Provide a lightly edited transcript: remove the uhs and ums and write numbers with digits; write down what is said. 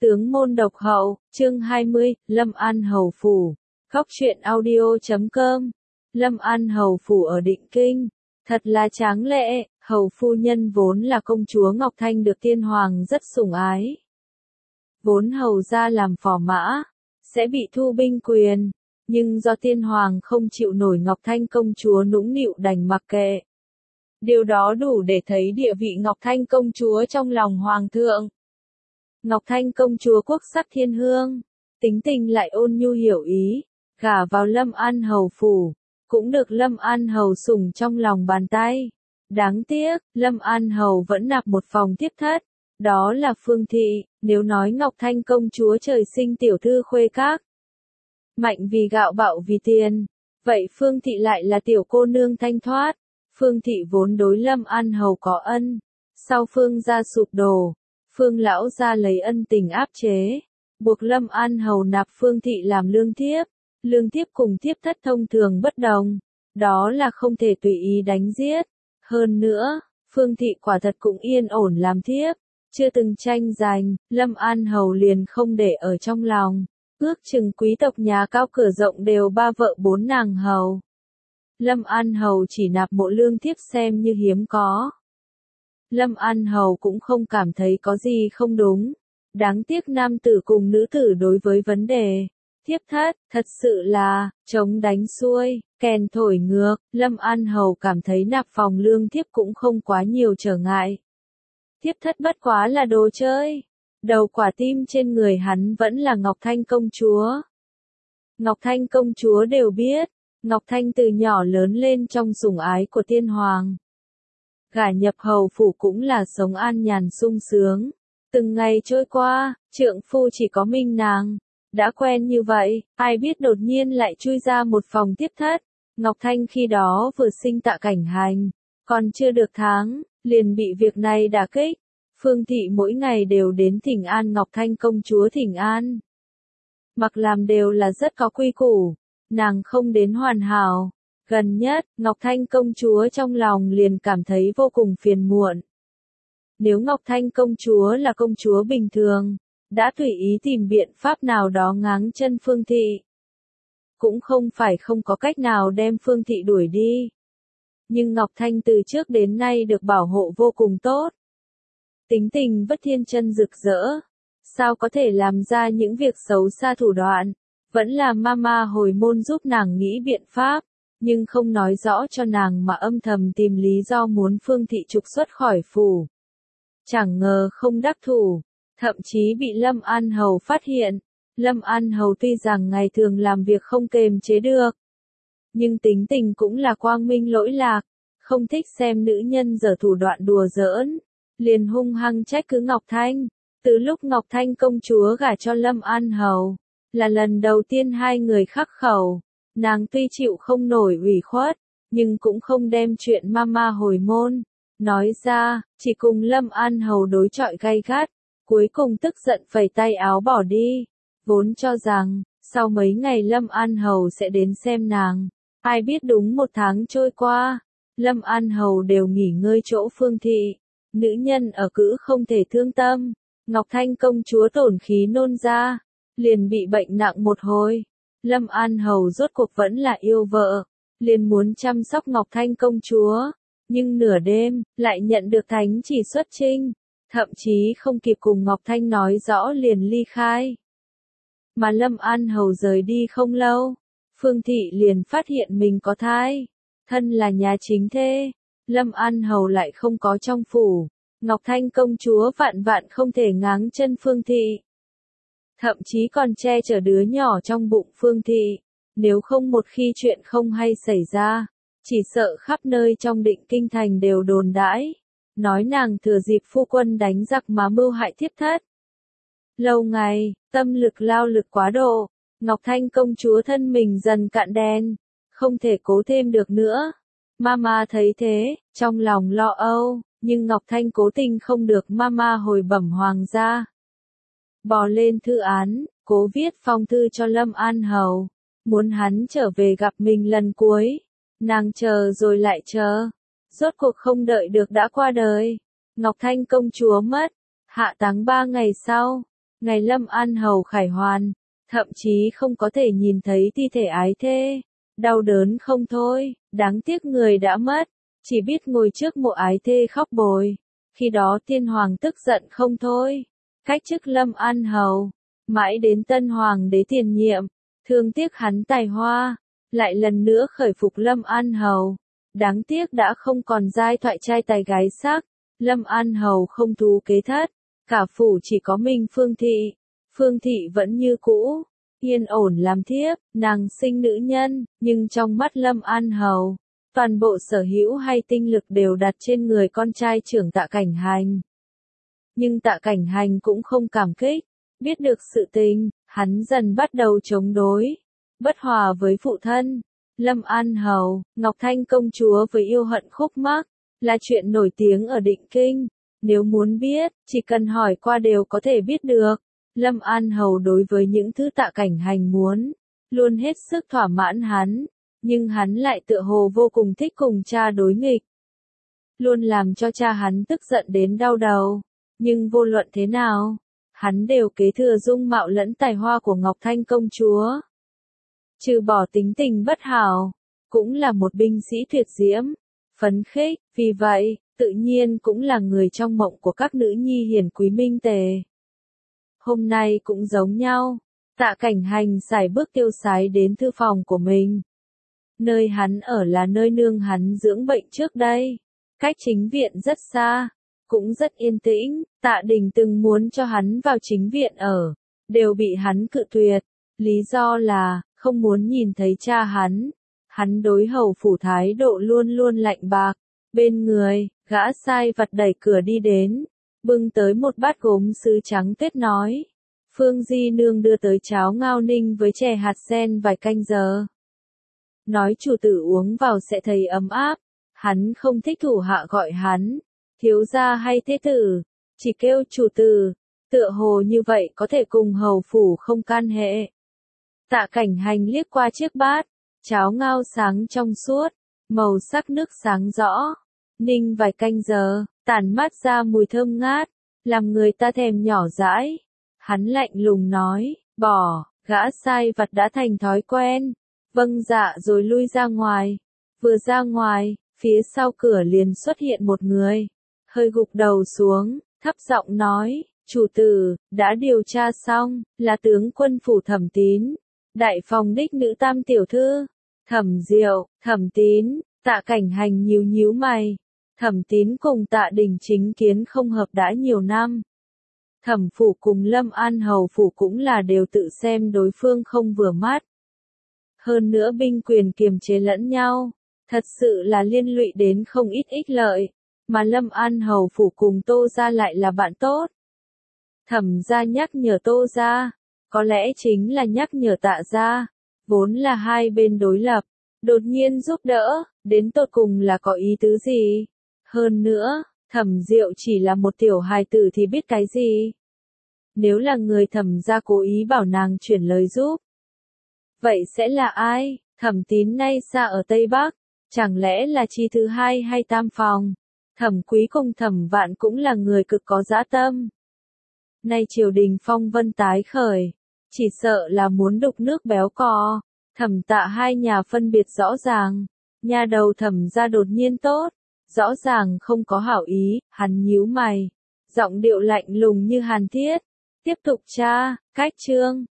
Tướng môn độc hậu, chương 20, Lâm An Hầu Phủ. Góc truyện audio.com. Lâm An Hầu Phủ ở Định Kinh. Thật là tráng lệ, Hầu phu nhân vốn là công chúa Ngọc Thanh được tiên hoàng rất sủng ái. Vốn hầu ra làm phò mã, sẽ bị thu binh quyền, nhưng do tiên hoàng không chịu nổi Ngọc Thanh công chúa nũng nịu đành mặc kệ. Điều đó đủ để thấy địa vị Ngọc Thanh công chúa trong lòng hoàng thượng. Ngọc Thanh công chúa quốc sắc thiên hương, tính tình lại ôn nhu hiểu ý, gả vào Lâm An Hầu Phủ, cũng được Lâm An Hầu sủng trong lòng bàn tay. Đáng tiếc, Lâm An Hầu vẫn nạp một phòng tiếp thất, đó là Phương Thị. Nếu nói Ngọc Thanh công chúa trời sinh tiểu thư khuê các, mạnh vì gạo bạo vì tiền, vậy Phương Thị lại là tiểu cô nương thanh thoát. Phương Thị vốn đối Lâm An Hầu có ân, sau Phương gia sụp đổ, Phương lão gia lấy ân tình áp chế, buộc Lâm An Hầu nạp Phương Thị làm lương thiếp. Lương thiếp cùng thiếp thất thông thường bất đồng, đó là không thể tùy ý đánh giết. Hơn nữa, Phương Thị quả thật cũng yên ổn làm thiếp, chưa từng tranh giành, Lâm An Hầu liền không để ở trong lòng. Ước chừng quý tộc nhà cao cửa rộng đều ba vợ bốn nàng hầu. Lâm An Hầu chỉ nạp mộ lương thiếp xem như hiếm có. Lâm An Hầu cũng không cảm thấy có gì không đúng. Đáng tiếc nam tử cùng nữ tử đối với vấn đề thiếp thất, thật sự là chống đánh xuôi, kèn thổi ngược. Lâm An Hầu cảm thấy nạp phòng lương thiếp cũng không quá nhiều trở ngại. Thiếp thất bất quá là đồ chơi. Đầu quả tim trên người hắn vẫn là Ngọc Thanh công chúa. Ngọc Thanh công chúa đều biết, Ngọc Thanh từ nhỏ lớn lên trong sủng ái của tiên hoàng. Gả nhập hầu phủ cũng là sống an nhàn sung sướng. Từng ngày trôi qua, trượng phu chỉ có mình nàng. Đã quen như vậy, ai biết đột nhiên lại chui ra một phòng tiếp thất. Ngọc Thanh khi đó vừa sinh Tạ Cảnh Hành, còn chưa được tháng, liền bị việc này đả kích. Phương Thị mỗi ngày đều đến thỉnh an Ngọc Thanh công chúa thỉnh an. Mặc làm đều là rất có quy củ, nàng không đến hoàn hảo. Gần nhất, Ngọc Thanh công chúa trong lòng liền cảm thấy vô cùng phiền muộn. Nếu Ngọc Thanh công chúa là công chúa bình thường, đã tùy ý tìm biện pháp nào đó ngáng chân Phương Thị. Cũng không phải không có cách nào đem Phương Thị đuổi đi. Nhưng Ngọc Thanh từ trước đến nay được bảo hộ vô cùng tốt. Tính tình bất thiên chân rực rỡ. Sao có thể làm ra những việc xấu xa thủ đoạn. Vẫn là mama hồi môn giúp nàng nghĩ biện pháp. Nhưng không nói rõ cho nàng mà âm thầm tìm lý do muốn Phương Thị trục xuất khỏi phủ. Chẳng ngờ không đắc thủ. Thậm chí bị Lâm An Hầu phát hiện. Lâm An Hầu tuy rằng ngày thường làm việc không kềm chế được, nhưng tính tình cũng là quang minh lỗi lạc, không thích xem nữ nhân giở thủ đoạn đùa giỡn, liền hung hăng trách cứ Ngọc Thanh. Từ lúc Ngọc Thanh công chúa gả cho Lâm An Hầu, là lần đầu tiên hai người khắc khẩu. Nàng tuy chịu không nổi ủy khuất, nhưng cũng không đem chuyện mama hồi môn nói ra, chỉ cùng Lâm An Hầu đối chọi gay gắt. Cuối cùng tức giận phẩy tay áo bỏ đi. Vốn cho rằng, sau mấy ngày Lâm An Hầu sẽ đến xem nàng. Ai biết đúng một tháng trôi qua, Lâm An Hầu đều nghỉ ngơi chỗ Phương Thị. Nữ nhân ở cữ không thể thương tâm. Ngọc Thanh công chúa tổn khí nôn ra, liền bị bệnh nặng một hồi. Lâm An Hầu rốt cuộc vẫn là yêu vợ, liền muốn chăm sóc Ngọc Thanh công chúa. Nhưng nửa đêm, lại nhận được thánh chỉ xuất chinh. Thậm chí không kịp cùng Ngọc Thanh nói rõ liền ly khai. Mà Lâm An Hầu rời đi không lâu, Phương Thị liền phát hiện mình có thai. Thân là nhà chính thê, Lâm An Hầu lại không có trong phủ. Ngọc Thanh công chúa vạn vạn không thể ngáng chân Phương Thị. Thậm chí còn che chở đứa nhỏ trong bụng Phương Thị. Nếu không một khi chuyện không hay xảy ra, chỉ sợ khắp nơi trong Định Kinh thành đều đồn đãi. Nói nàng thừa dịp phu quân đánh giặc mà mưu hại thiếp thất. Lâu ngày, tâm lực lao lực quá độ, Ngọc Thanh công chúa thân mình dần cạn đen, không thể cố thêm được nữa. Mama thấy thế, trong lòng lo âu, nhưng Ngọc Thanh cố tình không được mama hồi bẩm hoàng gia. Bò lên thư án, cố viết phong thư cho Lâm An Hầu, muốn hắn trở về gặp mình lần cuối. Nàng chờ rồi lại chờ. Rốt cuộc không đợi được đã qua đời. Ngọc Thanh công chúa mất. Hạ táng 3 ngày sau, Ngày Lâm An Hầu khải hoàn, thậm chí không có thể nhìn thấy thi thể ái thê. Đau đớn không thôi, đáng tiếc người đã mất, chỉ biết ngồi trước mộ ái thê khóc bồi. Khi đó tiên hoàng tức giận không thôi, cách chức Lâm An Hầu, mãi đến tân hoàng đế tiền nhiệm, thương tiếc hắn tài hoa, lại lần nữa khởi phục Lâm An Hầu. Đáng tiếc đã không còn giai thoại trai tài gái sắc, Lâm An Hầu không thú kế thất, cả phủ chỉ có mình Phương Thị vẫn như cũ, yên ổn làm thiếp, nàng sinh nữ nhân, nhưng trong mắt Lâm An Hầu, toàn bộ sở hữu hay tinh lực đều đặt trên người con trai trưởng Tạ Cảnh Hành. Nhưng Tạ Cảnh Hành cũng không cảm kích, biết được sự tình, hắn dần bắt đầu chống đối, bất hòa với phụ thân. Lâm An Hầu, Ngọc Thanh công chúa với yêu hận khúc mắc, là chuyện nổi tiếng ở Định Kinh. Nếu muốn biết, chỉ cần hỏi qua đều có thể biết được. Lâm An Hầu đối với những thứ Tạ Cảnh Hành muốn, luôn hết sức thỏa mãn hắn, nhưng hắn lại tựa hồ vô cùng thích cùng cha đối nghịch. Luôn làm cho cha hắn tức giận đến đau đầu, nhưng vô luận thế nào, hắn đều kế thừa dung mạo lẫn tài hoa của Ngọc Thanh công chúa. Trừ bỏ tính tình bất hảo, cũng là một binh sĩ tuyệt diễm, phấn khích, vì vậy, tự nhiên cũng là người trong mộng của các nữ nhi hiền quý minh tề. Hôm nay cũng giống nhau, Tạ Cảnh Hành sải bước tiêu sái đến thư phòng của mình. Nơi hắn ở là nơi nương hắn dưỡng bệnh trước đây, cách chính viện rất xa, cũng rất yên tĩnh. Tạ Đình từng muốn cho hắn vào chính viện ở, đều bị hắn cự tuyệt, lý do là không muốn nhìn thấy cha hắn. Hắn đối hầu phủ thái độ luôn luôn lạnh bạc. Bên người, gã sai vặt đẩy cửa đi đến, bưng tới một bát gốm sứ trắng tuyết nói. Phương Di Nương đưa tới cháo ngao ninh với chè hạt sen vài canh giờ. Nói chủ tử uống vào sẽ thấy ấm áp. Hắn không thích thủ hạ gọi hắn thiếu gia hay thế tử, chỉ kêu chủ tử, tựa hồ như vậy có thể cùng hầu phủ không can hệ. Tạ Cảnh Hành liếc qua chiếc bát, cháo ngao sáng trong suốt, màu sắc nước sáng rõ, ninh vài canh giờ, tản mát ra mùi thơm ngát, làm người ta thèm nhỏ dãi. Hắn lạnh lùng nói, bỏ, gã sai vặt đã thành thói quen. Vâng dạ rồi lui ra ngoài. Vừa ra ngoài, phía sau cửa liền xuất hiện một người, hơi gục đầu xuống, thấp giọng nói, chủ tử, đã điều tra xong, là tướng quân phủ Thẩm Tín, đại phòng đích nữ tam tiểu thư, Thẩm Diệu. Thẩm Tín. Tạ Cảnh Hành nhíu nhíu mày. Thẩm Tín cùng Tạ Đình chính kiến không hợp đã nhiều năm. Thẩm phủ cùng Lâm An Hầu phủ cũng là đều tự xem đối phương không vừa mắt. Hơn nữa binh quyền kiềm chế lẫn nhau, thật sự là liên lụy đến không ít ích lợi, mà Lâm An Hầu phủ cùng Tô gia lại là bạn tốt. Thẩm gia nhắc nhở Tô gia, có lẽ chính là nhắc nhở Tạ gia, vốn là hai bên đối lập, đột nhiên giúp đỡ, đến tột cùng là có ý tứ gì? Hơn nữa, Thẩm Diệu chỉ là một tiểu hài tử thì biết cái gì? Nếu là người Thẩm gia cố ý bảo nàng chuyển lời giúp, vậy sẽ là ai? Thẩm Tín nay xa ở Tây Bắc, chẳng lẽ là chi thứ hai hay tam phòng? Thẩm Quý cùng Thẩm Vạn cũng là người cực có dã tâm. Nay triều đình phong vân tái khởi, chỉ sợ là muốn đục nước béo cò. Thẩm Tạ hai nhà phân biệt rõ ràng, nhà đầu Thẩm gia đột nhiên tốt, rõ ràng không có hảo ý. Hắn nhíu mày, giọng điệu lạnh lùng như hàn thiết. Tiếp tục tra, cách chương.